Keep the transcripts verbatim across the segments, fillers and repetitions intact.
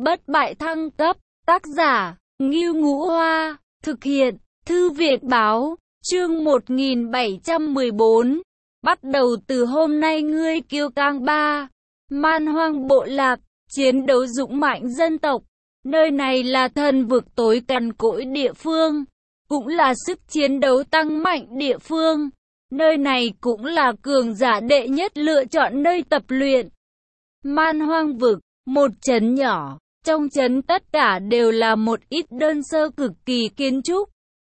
bất bại thăng cấp, tác giả, Ngưu Ngũ Hoa, thực hiện, Thư viện Báo, chương một nghìn bảy trăm mười bốn. Bắt đầu từ hôm nay ngươi kiêu căng ba. Man Hoang bộ lạc, chiến đấu dũng mạnh dân tộc. Nơi này là thần vực tối cằn cỗi địa phương, cũng là sức chiến đấu tăng mạnh địa phương. Nơi này cũng là cường giả đệ nhất lựa chọn nơi tập luyện. Man Hoang vực, một trấn nhỏ, trong trấn tất cả đều là một ít đơn sơ cực kỳ kiến trúc.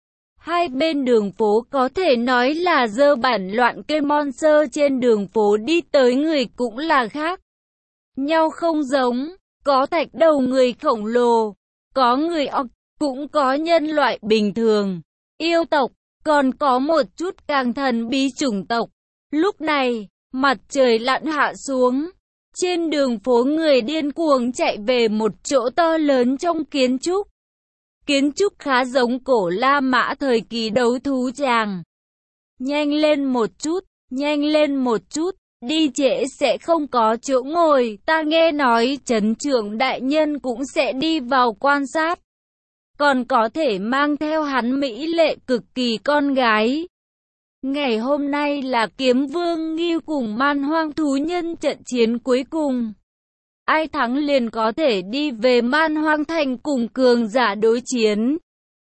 Hai bên đường phố có thể nói là dơ bản loạn, cây monster trên đường phố đi tới người cũng là khác nhau không giống, có thạch đầu người khổng lồ, có người orc, cũng có nhân loại bình thường, yêu tộc, còn có một chút càng thần bí chủng tộc. Lúc này, mặt trời lặn hạ xuống, trên đường phố người điên cuồng chạy về một chỗ to lớn trong kiến trúc. Kiến trúc khá giống cổ La Mã thời kỳ đấu thú tràng. Nhanh lên một chút, nhanh lên một chút, đi trễ sẽ không có chỗ ngồi. Ta nghe nói trấn trưởng đại nhân cũng sẽ đi vào quan sát. Còn có thể mang theo hắn mỹ lệ cực kỳ con gái. Ngày hôm nay là Kiếm Vương Ngưu cùng Man Hoang thú nhân trận chiến cuối cùng. Ai thắng liền có thể đi về Man Hoang thành cùng cường giả đối chiến.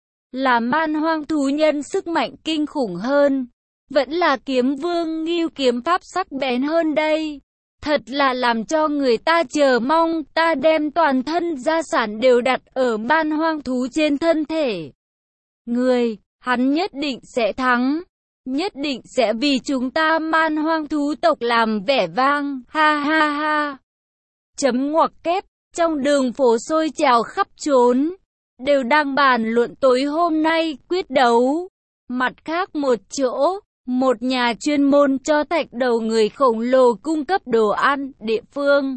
Là Man Hoang thú nhân sức mạnh kinh khủng hơn, vẫn là Kiếm Vương Ngưu kiếm pháp sắc bén hơn đây. Thật là làm cho người ta chờ mong. Ta đem toàn thân gia sản đều đặt ở Man Hoang thú trên thân thể người, hắn nhất định sẽ thắng, nhất định sẽ vì chúng ta Man Hoang thú tộc làm vẻ vang, ha ha ha. Chấm ngoặc kép, trong đường phố sôi trào khắp trốn, đều đang bàn luận tối hôm nay quyết đấu. Mặt khác một chỗ, một nhà chuyên môn cho thạch đầu người khổng lồ cung cấp đồ ăn địa phương.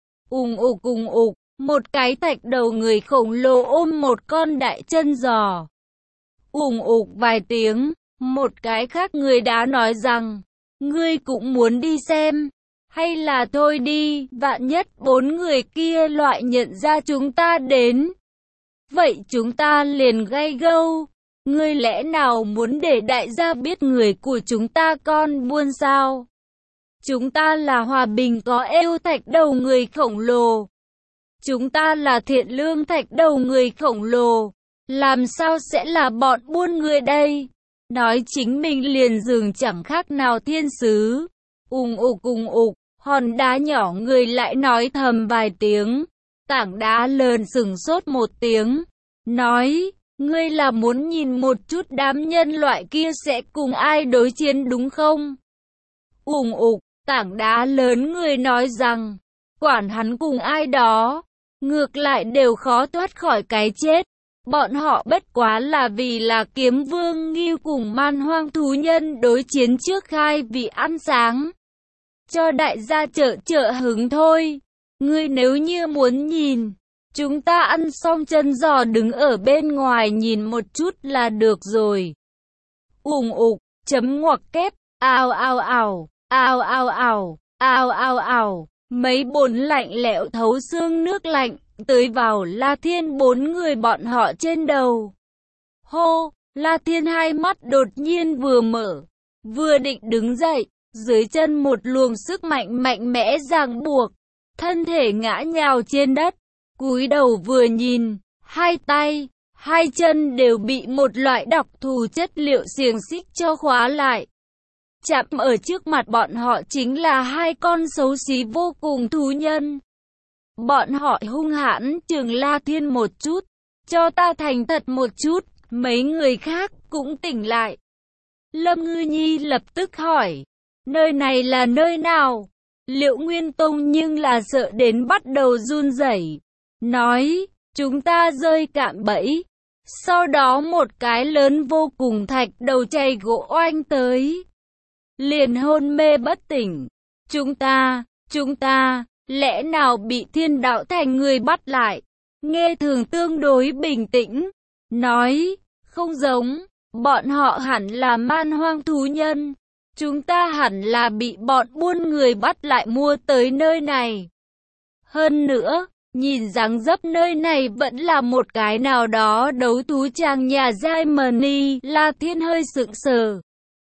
Ùng ục ùng ục, một cái thạch đầu người khổng lồ ôm một con đại chân giò. Ùng ục vài tiếng, một cái khác người đã nói rằng, ngươi cũng muốn đi xem. Hay là thôi đi, vạn nhất bốn người kia loại nhận ra chúng ta đến. Vậy chúng ta liền gay gâu. Ngươi lẽ nào muốn để đại gia biết người của chúng ta con buôn sao? Chúng ta là hòa bình có êu thạch đầu người khổng lồ. Chúng ta là thiện lương thạch đầu người khổng lồ. Làm sao sẽ là bọn buôn người đây? Nói chính mình liền dường chẳng khác nào thiên sứ. Ùng ục ùng ục, hòn đá nhỏ người lại nói thầm vài tiếng. Tảng đá lớn sừng sốt một tiếng, nói, ngươi là muốn nhìn một chút đám nhân loại kia sẽ cùng ai đối chiến đúng không? Ùng ục, tảng đá lớn người nói rằng, quản hắn cùng ai đó, ngược lại đều khó thoát khỏi cái chết. Bọn họ bất quá là vì là Kiếm Vương Ngưu cùng Man Hoang thú nhân đối chiến trước khai vị ăn sáng. Cho đại gia trợ trợ hứng thôi. Ngươi nếu như muốn nhìn, chúng ta ăn xong chân giò đứng ở bên ngoài nhìn một chút là được rồi. Ùng ục, chấm ngoặc kép, ao ao ảo, ao ao ảo, ao ao ảo. Mấy bồn lạnh lẽo thấu xương nước lạnh tưới vào La Thiên bốn người bọn họ trên đầu. Hô, La Thiên hai mắt đột nhiên vừa mở, vừa định đứng dậy, dưới chân một luồng sức mạnh mạnh mẽ ràng buộc, thân thể ngã nhào trên đất, cúi đầu vừa nhìn, hai tay, hai chân đều bị một loại đặc thù chất liệu xiềng xích cho khóa lại. Chạm ở trước mặt bọn họ chính là hai con xấu xí vô cùng thú nhân. Bọn họ hung hãn chừng La Thiên một chút, cho ta thành thật một chút, mấy người khác cũng tỉnh lại. Lâm Ngư Nhi lập tức hỏi, nơi này là nơi nào? Liệu Nguyên Tông nhưng là sợ đến bắt đầu run rẩy, nói, chúng ta rơi cạm bẫy. Sau đó một cái lớn vô cùng thạch đầu chày gỗ oanh tới, liền hôn mê bất tỉnh. Chúng ta, chúng ta, lẽ nào bị Thiên Đạo Thành người bắt lại? Nghe thường tương đối bình tĩnh, nói, không giống, bọn họ hẳn là Man Hoang thú nhân. Chúng ta hẳn là bị bọn buôn người bắt lại mua tới nơi này. Hơn nữa, Nhìn dáng dấp nơi này vẫn là một cái nào đó đấu thú tràng nhà giai mani, La Thiên hơi sững sờ.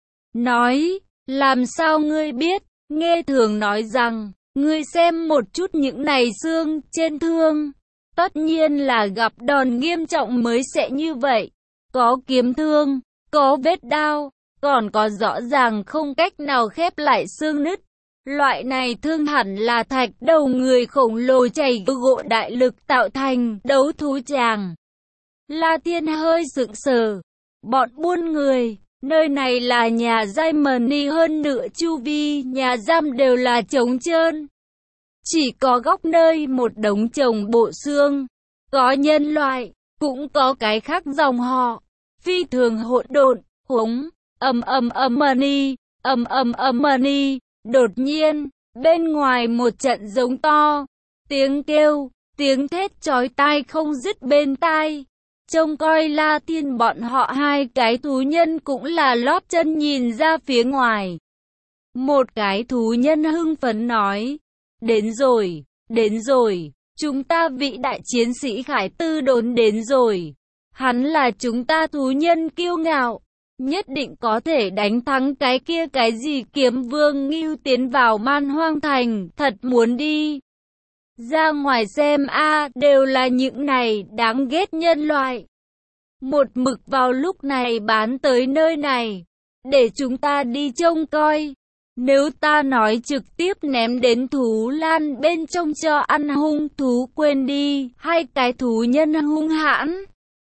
Nói, làm sao ngươi biết? Nghe thường nói rằng, ngươi xem một chút những này xương trên thương. Tất nhiên là gặp đòn nghiêm trọng mới sẽ như vậy. Có kiếm thương, có vết đao, còn có rõ ràng không cách nào khép lại xương nứt. Loại này thương hẳn là thạch đầu người khổng lồ chảy gỗ đại lực tạo thành đấu thú tràng. La Thiên hơi sững sờ. Bọn buôn người, nơi này là nhà giai mani, hơn nửa chu vi nhà giam đều là trống trơn. Chỉ có góc nơi một đống chồng bộ xương. Có nhân loại, cũng có cái khác dòng họ. Phi thường hỗn độn, hống, ầm ầm ầm mani, ầm ầm ầm mani. Đột nhiên, bên ngoài một trận giống to, tiếng kêu, tiếng thét chói tai không dứt bên tai. Trông coi La Thiên bọn họ hai cái thú nhân cũng là lóp chân nhìn ra phía ngoài. Một cái thú nhân hưng phấn nói, đến rồi, đến rồi, chúng ta vị đại chiến sĩ Khải Tư đốn đến rồi. Hắn là chúng ta thú nhân kiêu ngạo, nhất định có thể đánh thắng cái kia cái gì kiếm vương Ngưu tiến vào Man Hoang Thành, thật muốn đi. Ra ngoài xem a, đều là những này đáng ghét nhân loại. Một mực vào lúc này bán tới nơi này, để chúng ta đi trông coi. Nếu ta nói trực tiếp ném đến thú lan bên trong cho ăn hung thú, quên đi, hai cái thú nhân hung hãn.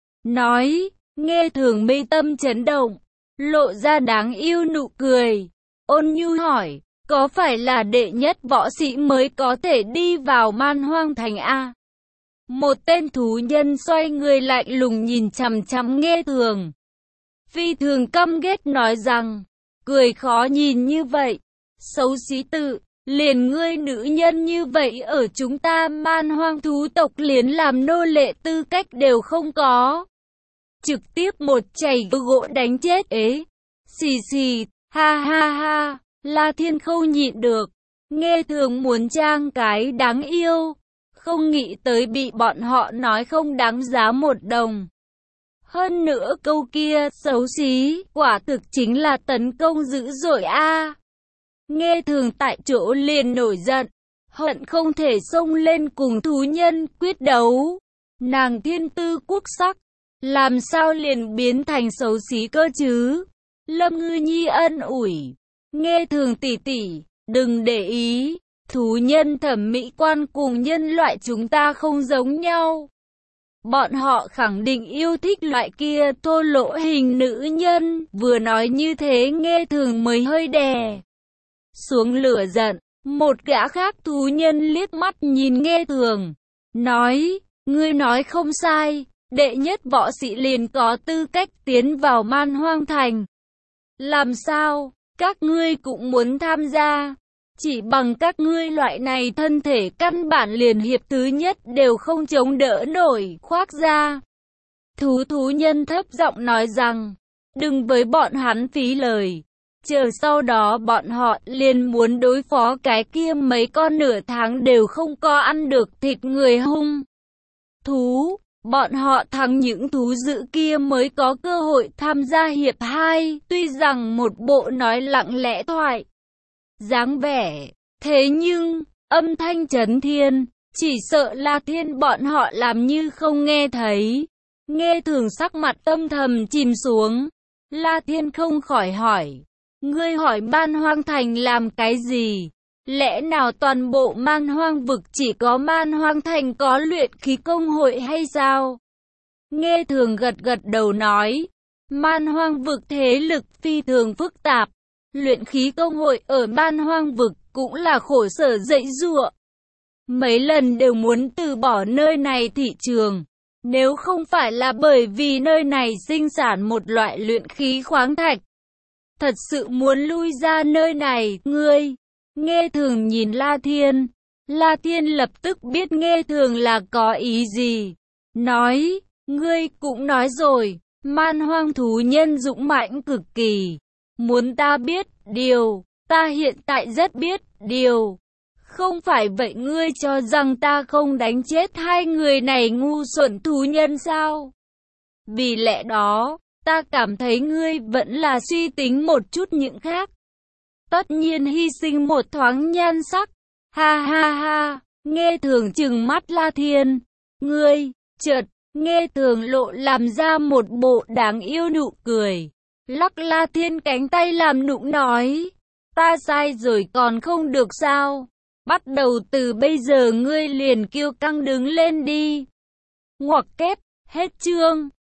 Nói, nghe thường mi tâm chấn động, lộ ra đáng yêu nụ cười. Ôn nhu hỏi, có phải là đệ nhất võ sĩ mới có thể đi vào Man Hoang Thành a? Một tên thú nhân xoay người lạnh lùng nhìn chằm chằm nghe thường. Phi thường căm ghét nói rằng, cười khó nhìn như vậy, xấu xí tự, liền ngươi nữ nhân như vậy ở chúng ta Man Hoang thú tộc liền làm nô lệ tư cách đều không có. Trực tiếp một chày gỗ đánh chết ế. Xì xì, ha ha ha, La Thiên không nhịn được. Nghe thường muốn trang cái đáng yêu. Không nghĩ tới bị bọn họ nói không đáng giá một đồng. Hơn nữa câu kia xấu xí, quả thực chính là tấn công dữ dội a. Nghe thường tại chỗ liền nổi giận, hận không thể xông lên cùng thú nhân quyết đấu. Nàng thiên tư quốc sắc, làm sao liền biến thành xấu xí cơ chứ? Lâm Ngư Nhi ân ủi, nghe thường tỷ tỷ, đừng để ý, thú nhân thẩm mỹ quan cùng nhân loại chúng ta không giống nhau. Bọn họ khẳng định yêu thích loại kia thô lỗ hình nữ nhân. Vừa nói như thế nghe thường mới hơi đè xuống lửa giận. Một gã khác thú nhân liếc mắt nhìn nghe thường, nói, ngươi nói không sai, đệ nhất võ sĩ liền có tư cách tiến vào Man Hoang Thành. Làm sao, các ngươi cũng muốn tham gia? Chỉ bằng các ngươi loại này thân thể căn bản liền hiệp thứ nhất đều không chống đỡ nổi, khoác ra. Thú thú nhân thấp giọng nói rằng, đừng với bọn hắn phí lời. Chờ sau đó bọn họ liền muốn đối phó cái kia mấy con nửa tháng đều không có ăn được thịt người hung thú. Bọn họ thắng những thú dữ kia mới có cơ hội tham gia hiệp hai. Tuy rằng một bộ nói lặng lẽ thoại dáng vẻ, thế nhưng âm thanh chấn thiên, chỉ sợ La Thiên bọn họ làm như không nghe thấy. Nghe thường sắc mặt âm thầm chìm xuống. La Thiên không khỏi hỏi, ngươi hỏi Man Hoang Thành làm cái gì? Lẽ nào toàn bộ Man Hoang vực chỉ có Man Hoang Thành có luyện khí công hội hay sao? Nghe thường gật gật đầu nói, Man Hoang vực thế lực phi thường phức tạp. Luyện khí công hội ở Man Hoang vực cũng là khổ sở dậy giụa. Mấy lần đều muốn từ bỏ nơi này thị trường. Nếu không phải là bởi vì nơi này sinh sản một loại luyện khí khoáng thạch, thật sự muốn lui ra nơi này. Ngươi, nghe thường nhìn La Thiên. La Thiên lập tức biết nghe thường là có ý gì. Nói, ngươi cũng nói rồi, Man Hoang thú nhân dũng mãnh cực kỳ. Muốn ta biết điều, ta hiện tại rất biết điều. Không phải vậy ngươi cho rằng ta không đánh chết hai người này ngu xuẩn thú nhân sao? Vì lẽ đó, ta cảm thấy ngươi vẫn là suy tính một chút những khác. Tất nhiên hy sinh một thoáng nhan sắc. Ha ha ha, Nghe Thường trừng mắt La Thiên. Ngươi, chợt, Nghe Thường lộ làm ra một bộ đáng yêu nụ cười. Lắc La Thiên cánh tay làm nũng nói. Ta sai rồi còn không được sao? Bắt đầu từ bây giờ ngươi liền kiêu căng đứng lên đi. Ngoặc kép, hết chương.